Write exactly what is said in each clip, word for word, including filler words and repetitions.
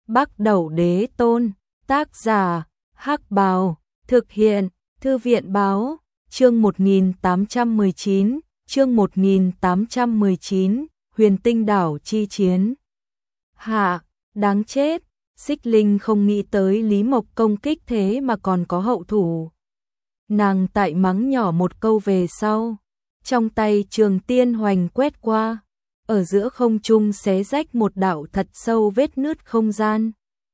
Bắc Đẩu Đế Tôn, tác giả, Hắc Bào, thực hiện, Thư viện Báo, chương một nghìn tám trăm mười chín, chương một nghìn tám trăm mười chín, Huyền Tinh Đảo chi chiến. Hạ, đáng chết, Xích Linh không nghĩ tới Lý Mộc công kích thế mà còn có hậu thủ. Nàng tại mắng nhỏ một câu về sau, trong tay Trường Tiên Hoành quét qua, ở giữa không trung xé rách một đạo thật sâu vết nứt không gian.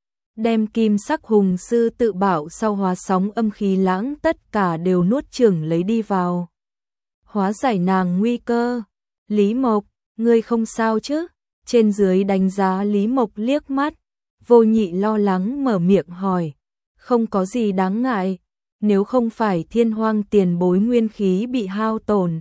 Đem kim sắc hùng sư tự bảo sau hóa sóng âm khí lãng tất cả đều nuốt chửng lấy đi vào. Hóa giải nàng nguy cơ. Lý Mộc, ngươi không sao chứ? Trên dưới đánh giá Lý Mộc liếc mắt, Vô Nhị lo lắng mở miệng hỏi. Không có gì đáng ngại, nếu không phải Thiên Hoang tiền bối nguyên khí bị hao tổn.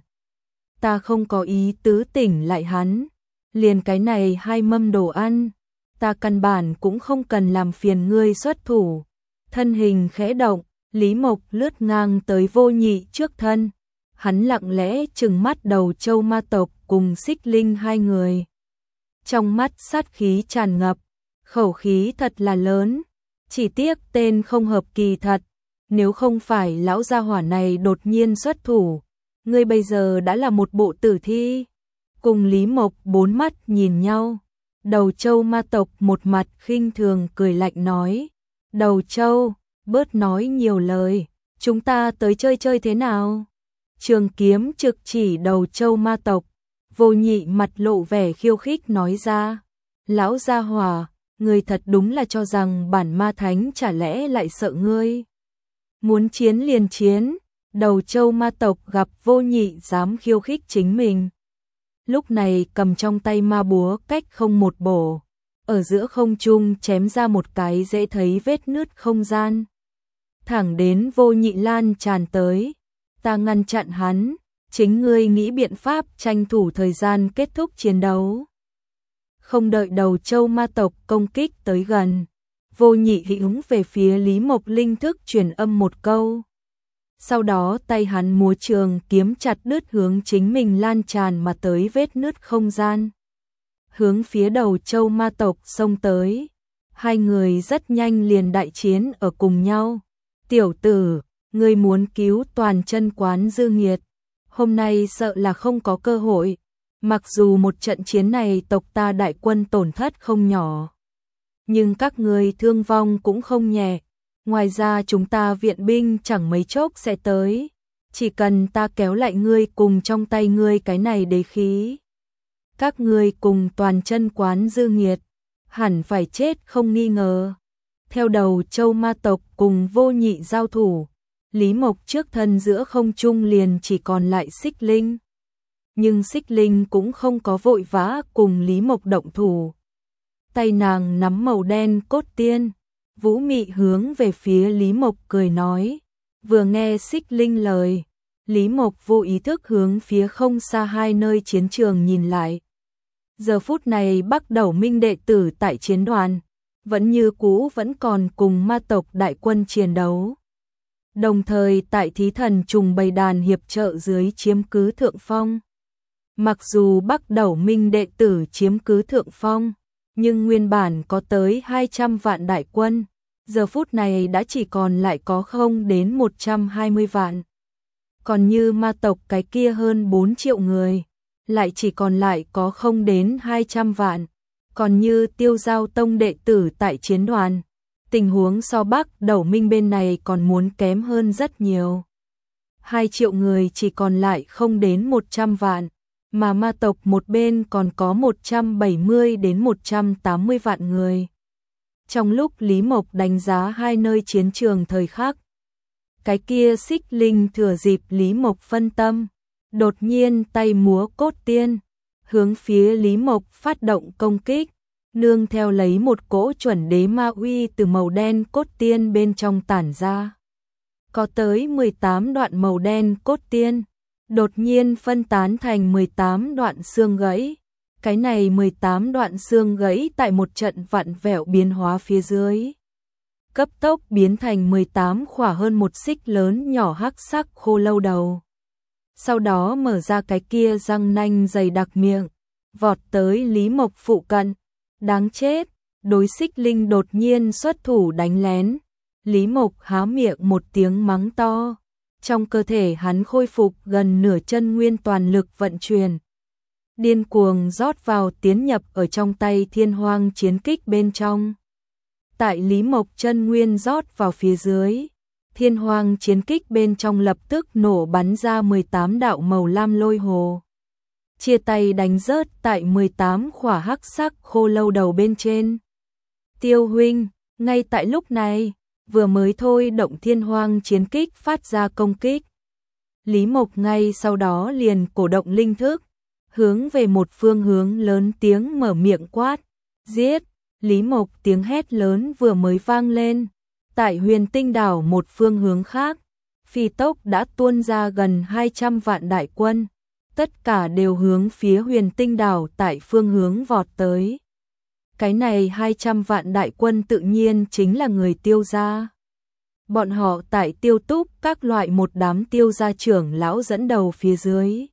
Ta không có ý tứ tỉnh lại hắn, liền cái này hai mâm đồ ăn, ta căn bản cũng không cần làm phiền ngươi xuất thủ. Thân hình khẽ động, Lý Mộc lướt ngang tới Vô Nhị trước thân, hắn lặng lẽ trừng mắt đầu châu ma tộc cùng Xích Linh hai người. Trong mắt sát khí tràn ngập, khẩu khí thật là lớn, chỉ tiếc tên không hợp kỳ thật, nếu không phải lão gia hỏa này đột nhiên xuất thủ, ngươi bây giờ đã là một bộ tử thi. Cùng Lý Mộc bốn mắt nhìn nhau, Đầu Châu ma tộc một mặt khinh thường cười lạnh nói, Đầu Châu, bớt nói nhiều lời, chúng ta tới chơi chơi thế nào? Trường kiếm trực chỉ Đầu Châu ma tộc, Vô Nhị mặt lộ vẻ khiêu khích nói ra, lão gia hỏa, ngươi thật đúng là cho rằng bản ma thánh chả lẽ lại sợ ngươi? Muốn chiến liền chiến. Đầu Châu ma tộc gặp Vô Nhị dám khiêu khích chính mình. Lúc này cầm trong tay ma búa cách không một bổ, ở giữa không trung chém ra một cái dễ thấy vết nứt không gian. Thẳng đến Vô Nhị lan tràn tới, ta ngăn chặn hắn, chính ngươi nghĩ biện pháp tranh thủ thời gian kết thúc chiến đấu. Không đợi Đầu Châu ma tộc công kích tới gần, Vô Nhị hướng về phía Lý Mộc linh thức truyền âm một câu. Sau đó tay hắn múa trường kiếm chặt đứt hướng chính mình lan tràn mà tới vết nứt không gian. Hướng phía Đầu Châu ma tộc xông tới. Hai người rất nhanh liền đại chiến ở cùng nhau. Tiểu tử, ngươi muốn cứu toàn chân quán dư nghiệt. Hôm nay sợ là không có cơ hội. Mặc dù một trận chiến này tộc ta đại quân tổn thất không nhỏ. Nhưng các ngươi thương vong cũng không nhẹ. Ngoài ra chúng ta viện binh chẳng mấy chốc sẽ tới, chỉ cần ta kéo lại ngươi cùng trong tay ngươi cái này đế khí. Các ngươi cùng toàn chân quán dư nghiệt, hẳn phải chết không nghi ngờ. Theo Đầu Châu ma tộc cùng Vô Nhị giao thủ, Lý Mộc trước thân giữa không trung liền chỉ còn lại Xích Linh. Nhưng Xích Linh cũng không có vội vã cùng Lý Mộc động thủ. Tay nàng nắm màu đen cốt tiên. Vũ Mị hướng về phía Lý Mộc cười nói, vừa nghe Xích Linh lời, Lý Mộc vô ý thức hướng phía không xa hai nơi chiến trường nhìn lại. Giờ phút này Bắc Đẩu Minh đệ tử tại chiến đoàn, vẫn như cũ vẫn còn cùng ma tộc đại quân chiến đấu. Đồng thời tại Thí Thần trùng bầy đàn hiệp trợ dưới chiếm cứ thượng phong. Mặc dù Bắc Đẩu Minh đệ tử chiếm cứ thượng phong, nhưng nguyên bản có tới hai trăm vạn đại quân, giờ phút này đã chỉ còn lại có không đến một trăm hai mươi vạn. Còn như ma tộc cái kia hơn bốn triệu người, lại chỉ còn lại có không đến hai trăm vạn. Còn như Tiêu Giao Tông đệ tử tại chiến đoàn, tình huống so Bắc Đẩu Minh bên này còn muốn kém hơn rất nhiều. hai triệu người chỉ còn lại không đến một trăm vạn. Mà ma tộc một bên còn có một trăm bảy mươi đến một trăm tám mươi vạn người. Trong lúc Lý Mộc đánh giá hai nơi chiến trường thời khắc, cái kia Xích Linh thừa dịp Lý Mộc phân tâm, đột nhiên tay múa cốt tiên, hướng phía Lý Mộc phát động công kích, nương theo lấy một cỗ chuẩn đế ma uy từ màu đen cốt tiên bên trong tản ra. Có tới mười tám đoạn màu đen cốt tiên, đột nhiên phân tán thành mười tám đoạn xương gãy. Cái này mười tám đoạn xương gãy tại một trận vặn vẹo biến hóa phía dưới, cấp tốc biến thành mười tám khỏa hơn một xích lớn nhỏ hắc sắc khô lâu đầu. Sau đó mở ra cái kia răng nanh dày đặc miệng, vọt tới Lý Mộc phụ cận. Đáng chết, đối Xích Linh đột nhiên xuất thủ đánh lén. Lý Mộc há miệng một tiếng mắng to, trong cơ thể hắn khôi phục gần nửa chân nguyên toàn lực vận chuyển. Điên cuồng rót vào tiến nhập ở trong tay Thiên Hoang chiến kích bên trong. Tại Lý Mộc chân nguyên rót vào phía dưới, Thiên Hoang chiến kích bên trong lập tức nổ bắn ra mười tám đạo màu lam lôi hồ. Chia tay đánh rớt tại mười tám khỏa hắc sắc khô lâu đầu bên trên. Tiêu huynh, ngay tại lúc này, vừa mới thôi động Thiên Hoang chiến kích phát ra công kích. Lý Mộc ngay sau đó liền cổ động linh thức, hướng về một phương hướng lớn tiếng mở miệng quát, giết. Lý Mộc tiếng hét lớn vừa mới vang lên, tại Huyền Tinh đảo một phương hướng khác, phi tốc đã tuôn ra gần hai trăm vạn đại quân, tất cả đều hướng phía Huyền Tinh đảo tại phương hướng vọt tới. Cái này hai trăm vạn đại quân tự nhiên chính là người Tiêu gia. Bọn họ tại Tiêu Túc các loại một đám Tiêu gia trưởng lão dẫn đầu phía dưới.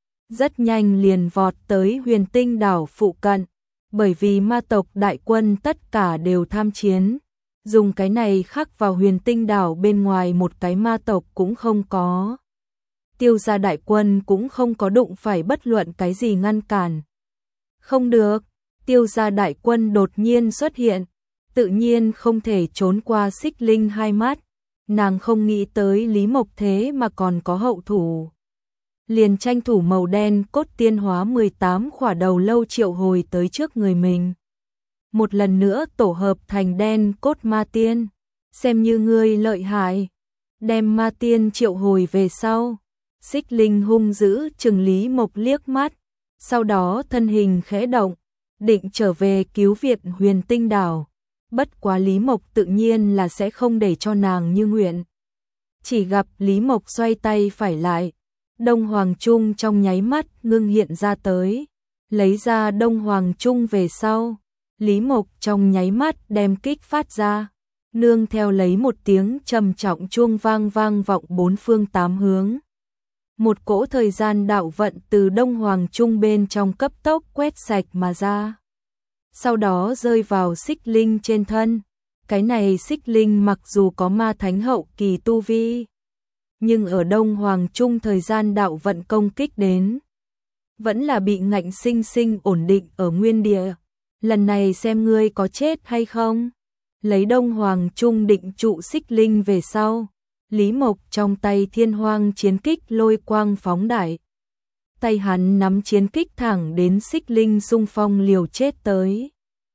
Rất nhanh liền vọt tới Huyền Tinh đảo phụ cận, bởi vì ma tộc đại quân tất cả đều tham chiến, dùng cái này khắc vào Huyền Tinh đảo bên ngoài một cái ma tộc cũng không có. Tiêu gia đại quân cũng không có đụng phải bất luận cái gì ngăn cản. Không được, Tiêu gia đại quân đột nhiên xuất hiện, tự nhiên không thể trốn qua Xích Linh hai mắt, nàng không nghĩ tới Lý Mộc thế mà còn có hậu thủ. Liền tranh thủ màu đen cốt tiên hóa mười tám khỏa đầu lâu triệu hồi tới trước người mình. Một lần nữa tổ hợp thành đen cốt ma tiên, xem như ngươi lợi hại. Đem ma tiên triệu hồi về sau, Xích Linh hung dữ trừng Lý Mộc liếc mắt, sau đó thân hình khẽ động, định trở về cứu viện Huyền Tinh đảo. Bất quá Lý Mộc tự nhiên là sẽ không để cho nàng như nguyện. Chỉ gặp Lý Mộc xoay tay phải lại, Đông Hoàng Trung trong nháy mắt ngưng hiện ra tới, lấy ra Đông Hoàng Trung về sau, Lý Mộc trong nháy mắt đem kích phát ra, nương theo lấy một tiếng trầm trọng chuông vang vang vọng bốn phương tám hướng. Một cỗ thời gian đạo vận từ Đông Hoàng Trung bên trong cấp tốc quét sạch mà ra. Sau đó rơi vào Xích Linh trên thân. Cái này Xích Linh mặc dù có ma thánh hậu kỳ tu vi, nhưng ở Đông Hoàng Trung thời gian đạo vận công kích đến, vẫn là bị ngạnh sinh sinh ổn định ở nguyên địa. Lần này xem ngươi có chết hay không. Lấy Đông Hoàng Trung định trụ Xích Linh về sau, Lý Mộc trong tay Thiên Hoang chiến kích lôi quang phóng đại. Tay hắn nắm chiến kích thẳng đến Xích Linh xung phong liều chết tới.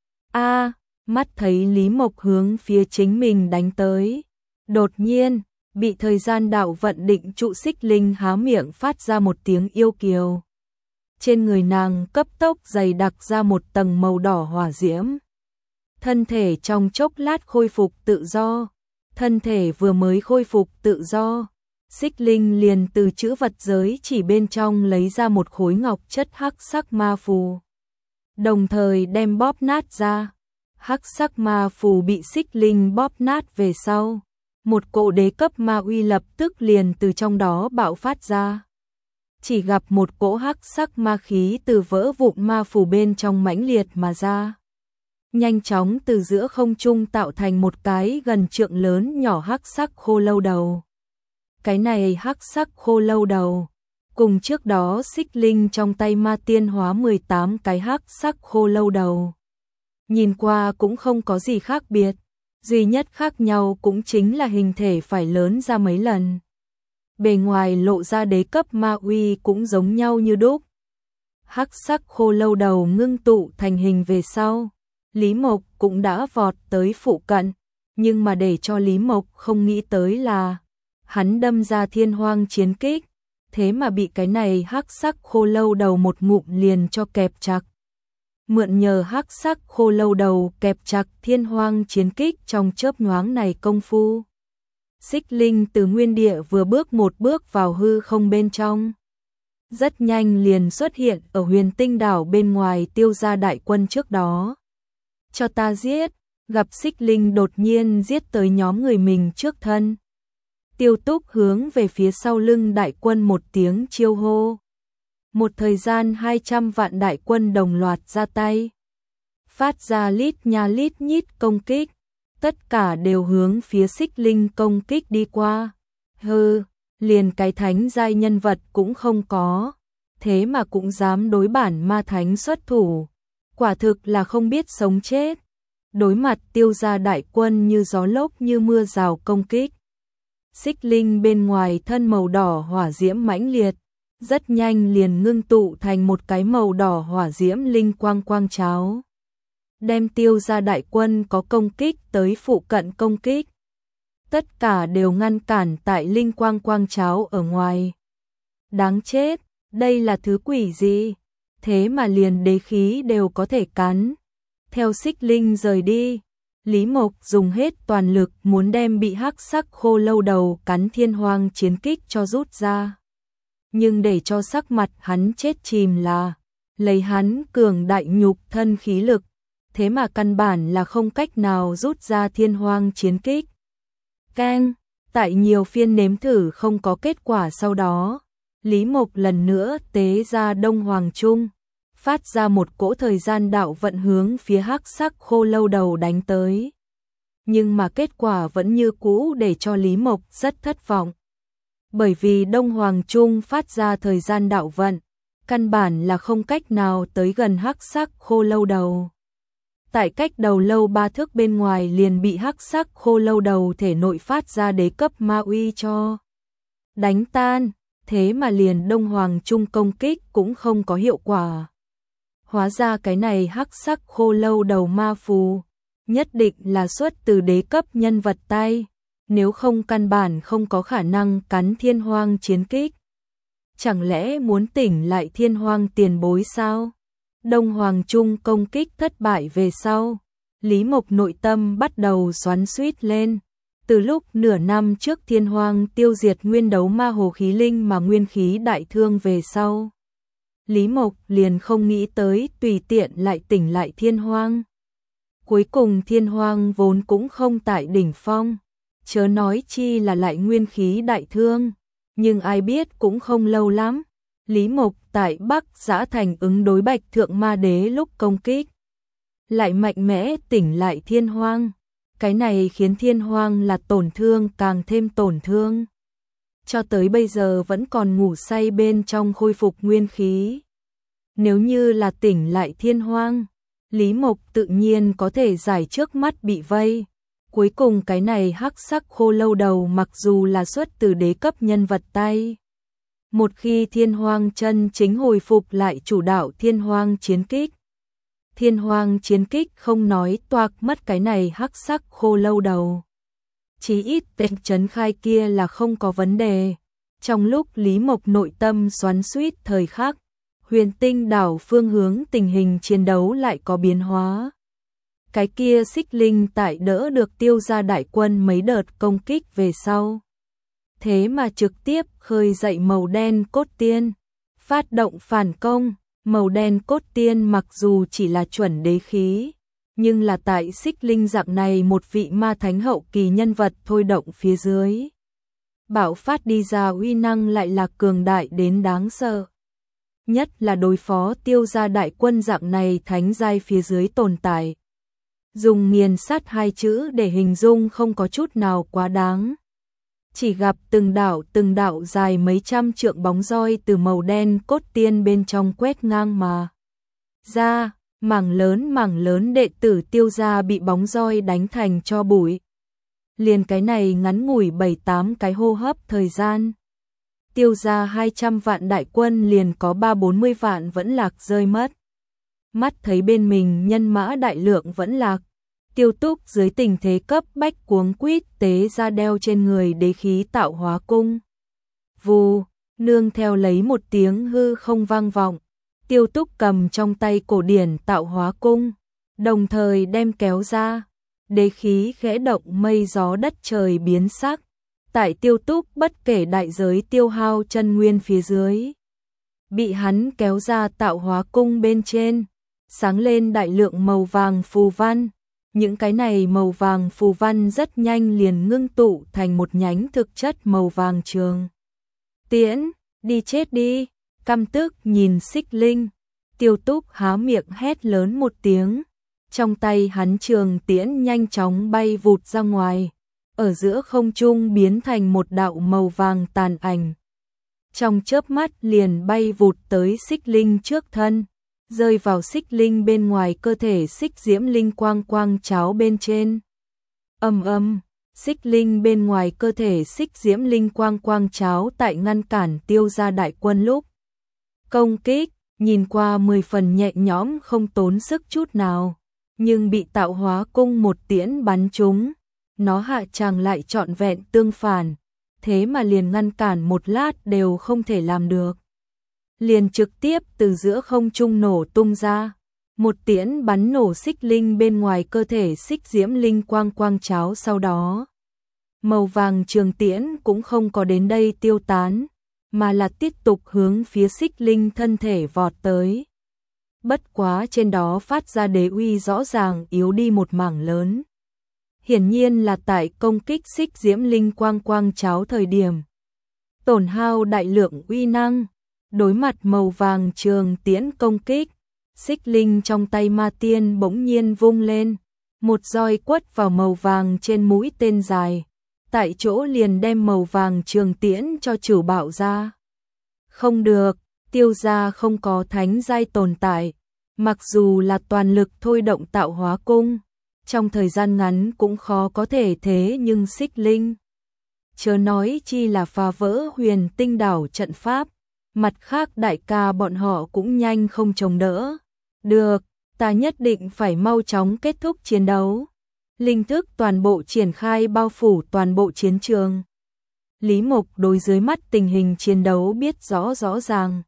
A, mắt thấy Lý Mộc hướng phía chính mình đánh tới. Đột nhiên, bị thời gian đạo vận định trụ Xích Linh há miệng phát ra một tiếng yêu kiều. Trên người nàng cấp tốc dày đặc ra một tầng màu đỏ hỏa diễm. Thân thể trong chốc lát khôi phục tự do. Thân thể vừa mới khôi phục tự do, Xích Linh liền từ chữ vật giới chỉ bên trong lấy ra một khối ngọc chất hắc sắc ma phù. Đồng thời đem bóp nát ra. Hắc sắc ma phù bị Xích Linh bóp nát về sau, một cỗ đế cấp ma uy lập tức liền từ trong đó bạo phát ra. Chỉ gặp một cỗ hắc sắc ma khí từ vỡ vụn ma phù bên trong mãnh liệt mà ra. Nhanh chóng từ giữa không trung tạo thành một cái gần trượng lớn nhỏ hắc sắc khô lâu đầu. Cái này hắc sắc khô lâu đầu, cùng trước đó Xích Linh trong tay ma tiên hóa mười tám cái hắc sắc khô lâu đầu. Nhìn qua cũng không có gì khác biệt, duy nhất khác nhau cũng chính là hình thể phải lớn ra mấy lần. Bề ngoài lộ ra đế cấp ma uy cũng giống nhau như đúc. Hắc sắc khô lâu đầu ngưng tụ thành hình về sau, Lý Mộc cũng đã vọt tới phụ cận, nhưng mà để cho Lý Mộc không nghĩ tới là hắn đâm ra Thiên Hoang chiến kích, thế mà bị cái này hắc sắc khô lâu đầu một ngụm liền cho kẹp chặt. Mượn nhờ hắc sắc khô lâu đầu kẹp chặt Thiên Hoang chiến kích trong chớp nhoáng này công phu, Xích Linh từ nguyên địa vừa bước một bước vào hư không bên trong. Rất nhanh liền xuất hiện ở Huyền Tinh đảo bên ngoài Tiêu gia đại quân trước đó. Cho ta giết, gặp Xích Linh đột nhiên giết tới nhóm người mình trước thân. Tiêu Túc hướng về phía sau lưng đại quân một tiếng chiêu hô. Một thời gian hai trăm vạn đại quân đồng loạt ra tay. phát ra lít nha lít nhít công kích, tất cả đều hướng phía Xích Linh công kích đi qua. Hừ, liền cái thánh giai nhân vật cũng không có, thế mà cũng dám đối bản ma thánh xuất thủ, quả thực là không biết sống chết. Đối mặt Tiêu gia đại quân như gió lốc như mưa rào công kích, Xích Linh bên ngoài thân màu đỏ hỏa diễm mãnh liệt, rất nhanh liền ngưng tụ thành một cái màu đỏ hỏa diễm linh quang quang cháo, đem Tiêu gia đại quân có công kích tới phụ cận công kích, tất cả đều ngăn cản tại linh quang quang cháo ở ngoài. Đáng chết, đây là thứ quỷ gì? Thế mà liền đế khí đều có thể cắn. Theo Xích Linh rời đi, Lý Mộc dùng hết toàn lực muốn đem bị hắc sắc khô lâu đầu cắn thiên hoang chiến kích cho rút ra. Nhưng để cho sắc mặt hắn chết chìm là, lấy hắn cường đại nhục thân khí lực, thế mà căn bản là không cách nào rút ra thiên hoang chiến kích. Keng, tại nhiều phiên nếm thử không có kết quả sau đó, Lý Mộc lần nữa tế ra Đông Hoàng Trung, phát ra một cỗ thời gian đạo vận hướng phía hắc sắc khô lâu đầu đánh tới. Nhưng mà kết quả vẫn như cũ để cho Lý Mộc rất thất vọng. Bởi vì Đông Hoàng Trung phát ra thời gian đạo vận, căn bản là không cách nào tới gần hắc sắc khô lâu đầu. Tại cách đầu lâu ba thước bên ngoài liền bị hắc sắc khô lâu đầu thể nội phát ra đế cấp ma uy cho đánh tan, thế mà liền Đông Hoàng Trung công kích cũng không có hiệu quả. Hóa ra cái này hắc sắc khô lâu đầu ma phù, nhất định là xuất từ đế cấp nhân vật tay, nếu không căn bản không có khả năng cắn thiên hoang chiến kích. Chẳng lẽ muốn tỉnh lại thiên hoang tiền bối sao? Đông Hoàng Trung công kích thất bại về sau, Lý Mộc nội tâm bắt đầu xoắn xuýt lên. Từ lúc nửa năm trước thiên hoang tiêu diệt nguyên đấu ma hồ khí linh mà nguyên khí đại thương về sau, Lý Mộc liền không nghĩ tới tùy tiện lại tỉnh lại thiên hoang. Cuối cùng thiên hoang vốn cũng không tại đỉnh phong, chớ nói chi là lại nguyên khí đại thương, nhưng ai biết cũng không lâu lắm. Lý Mộc tại Bắc Giã Thành ứng đối Bạch Thượng Ma Đế lúc công kích, lại mạnh mẽ tỉnh lại thiên hoang. Cái này khiến thiên hoang là tổn thương càng thêm tổn thương. Cho tới bây giờ vẫn còn ngủ say bên trong khôi phục nguyên khí. Nếu như là tỉnh lại thiên hoang, Lý Mộc tự nhiên có thể giải trước mắt bị vây. Cuối cùng cái này hắc sắc khô lâu đầu mặc dù là xuất từ đế cấp nhân vật tay, một khi thiên hoang chân chính hồi phục lại chủ đạo thiên hoang chiến kích, thiên hoang chiến kích không nói toạc mất cái này hắc sắc khô lâu đầu, chí ít tên trấn khai kia là không có vấn đề. Trong lúc Lý Mộc nội tâm xoắn xuýt thời khắc, Huyền Tinh đảo phương hướng tình hình chiến đấu lại có biến hóa. Cái kia Xích Linh tại đỡ được Tiêu gia đại quân mấy đợt công kích về sau, thế mà trực tiếp khơi dậy màu đen cốt tiên, phát động phản công. Màu đen cốt tiên mặc dù chỉ là chuẩn đế khí, nhưng là tại Xích Linh dạng này một vị ma thánh hậu kỳ nhân vật thôi động phía dưới, bạo phát đi ra uy năng lại là cường đại đến đáng sợ. Nhất là đối phó Tiêu gia đại quân dạng này thánh giai phía dưới tồn tại, dùng nghiền sát hai chữ để hình dung không có chút nào quá đáng. Chỉ gặp từng đạo từng đạo dài mấy trăm trượng bóng roi từ màu đen cốt tiên bên trong quét ngang mà ra, mảng lớn mảng lớn đệ tử Tiêu gia bị bóng roi đánh thành cho bụi. Liền cái này ngắn ngủi bảy tám cái hô hấp thời gian, Tiêu gia hai trăm vạn đại quân liền có ba bốn mươi vạn vẫn lạc rơi mất. Mắt thấy bên mình nhân mã đại lượng vẫn lạc, Tiêu Túc dưới tình thế cấp bách cuống quýt tế ra đeo trên người đế khí tạo hóa cung. Vù, nương theo lấy một tiếng hư không vang vọng, Tiêu Túc cầm trong tay cổ điển tạo hóa cung, đồng thời đem kéo ra, đế khí khẽ động mây gió đất trời biến sắc. Tại Tiêu Túc bất kể đại giới tiêu hao chân nguyên phía dưới, bị hắn kéo ra tạo hóa cung bên trên, sáng lên đại lượng màu vàng phù văn. Những cái này màu vàng phù văn rất nhanh liền ngưng tụ thành một nhánh thực chất màu vàng trường tiễn. Đi chết đi, căm tức nhìn Xích Linh, Tiêu Túc há miệng hét lớn một tiếng, Trong tay hắn trường tiễn nhanh chóng bay vụt ra ngoài, ở giữa không trung biến thành một đạo màu vàng tàn ảnh. Trong chớp mắt liền bay vụt tới Xích Linh trước thân, rơi vào Xích Linh bên ngoài cơ thể Xích Diễm Linh quang quang cháo bên trên. Ầm ầm, Xích Linh bên ngoài cơ thể Xích Diễm Linh quang quang cháo tại ngăn cản Tiêu gia đại quân lúc công kích, nhìn qua mười phần nhẹ nhõm không tốn sức chút nào, nhưng bị Tạo Hóa cung một tiễn bắn trúng, nó hạ tràng lại trọn vẹn tương phản, thế mà liền ngăn cản một lát đều không thể làm được. Liền trực tiếp từ giữa không trung nổ tung ra, một tiễn bắn nổ Xích Linh bên ngoài cơ thể Xích Diễm Linh quang quang cháo. Sau đó màu vàng trường tiễn cũng không có đến đây tiêu tán, mà là tiếp tục hướng phía Xích Linh thân thể vọt tới. Bất quá trên đó phát ra đế uy rõ ràng yếu đi một mảng lớn. Hiển nhiên là tại công kích Xích Diễm Linh quang quang cháo thời điểm tổn hao đại lượng uy năng. Đối mặt màu vàng trường tiễn công kích, Xích Linh trong tay ma tiên bỗng nhiên vung lên, một roi quất vào màu vàng trên mũi tên dài, tại chỗ liền đem màu vàng trường tiễn cho trừ bạo ra. Không được, Tiêu gia không có thánh giai tồn tại, mặc dù là toàn lực thôi động Tạo Hóa cung, trong thời gian ngắn cũng khó có thể thế nhưng Xích Linh, chớ nói chi là phá vỡ Huyền Tinh đảo trận pháp, mặt khác đại ca bọn họ cũng nhanh không chống đỡ. Được, ta nhất định phải mau chóng kết thúc chiến đấu. Linh thức toàn bộ triển khai bao phủ toàn bộ chiến trường. Lý Mộc đối dưới mắt tình hình chiến đấu biết rõ rõ ràng.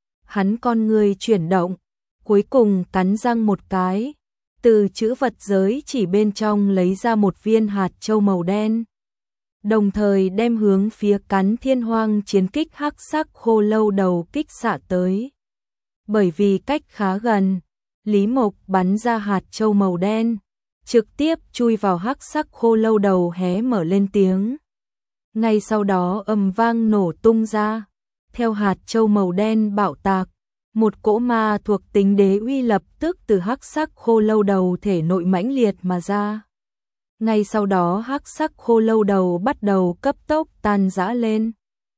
Hắn con người chuyển động, cuối cùng cắn răng một cái, từ chữ vật giới chỉ bên trong lấy ra một viên hạt châu màu đen. Đồng thời đem hướng phía cắn thiên hoang chiến kích hắc sắc khô lâu đầu kích xạ tới. Bởi vì cách khá gần, Lý Mộc bắn ra hạt châu màu đen, trực tiếp chui vào hắc sắc khô lâu đầu hé mở lên tiếng. Ngay sau đó ầm vang nổ tung ra, theo hạt châu màu đen bạo tạc, một cỗ ma thuộc tính đế uy lập tức từ hắc sắc khô lâu đầu thể nội mãnh liệt mà ra. Ngay sau đó hắc sắc khô lâu đầu bắt đầu cấp tốc tan rã lên.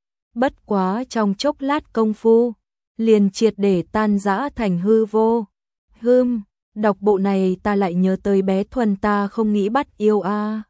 Bất quá trong chốc lát công phu, liền triệt để tan rã thành hư vô. Hừm, đọc bộ này ta lại nhớ tới bé Thuần ta không nghĩ bắt yêu a. À.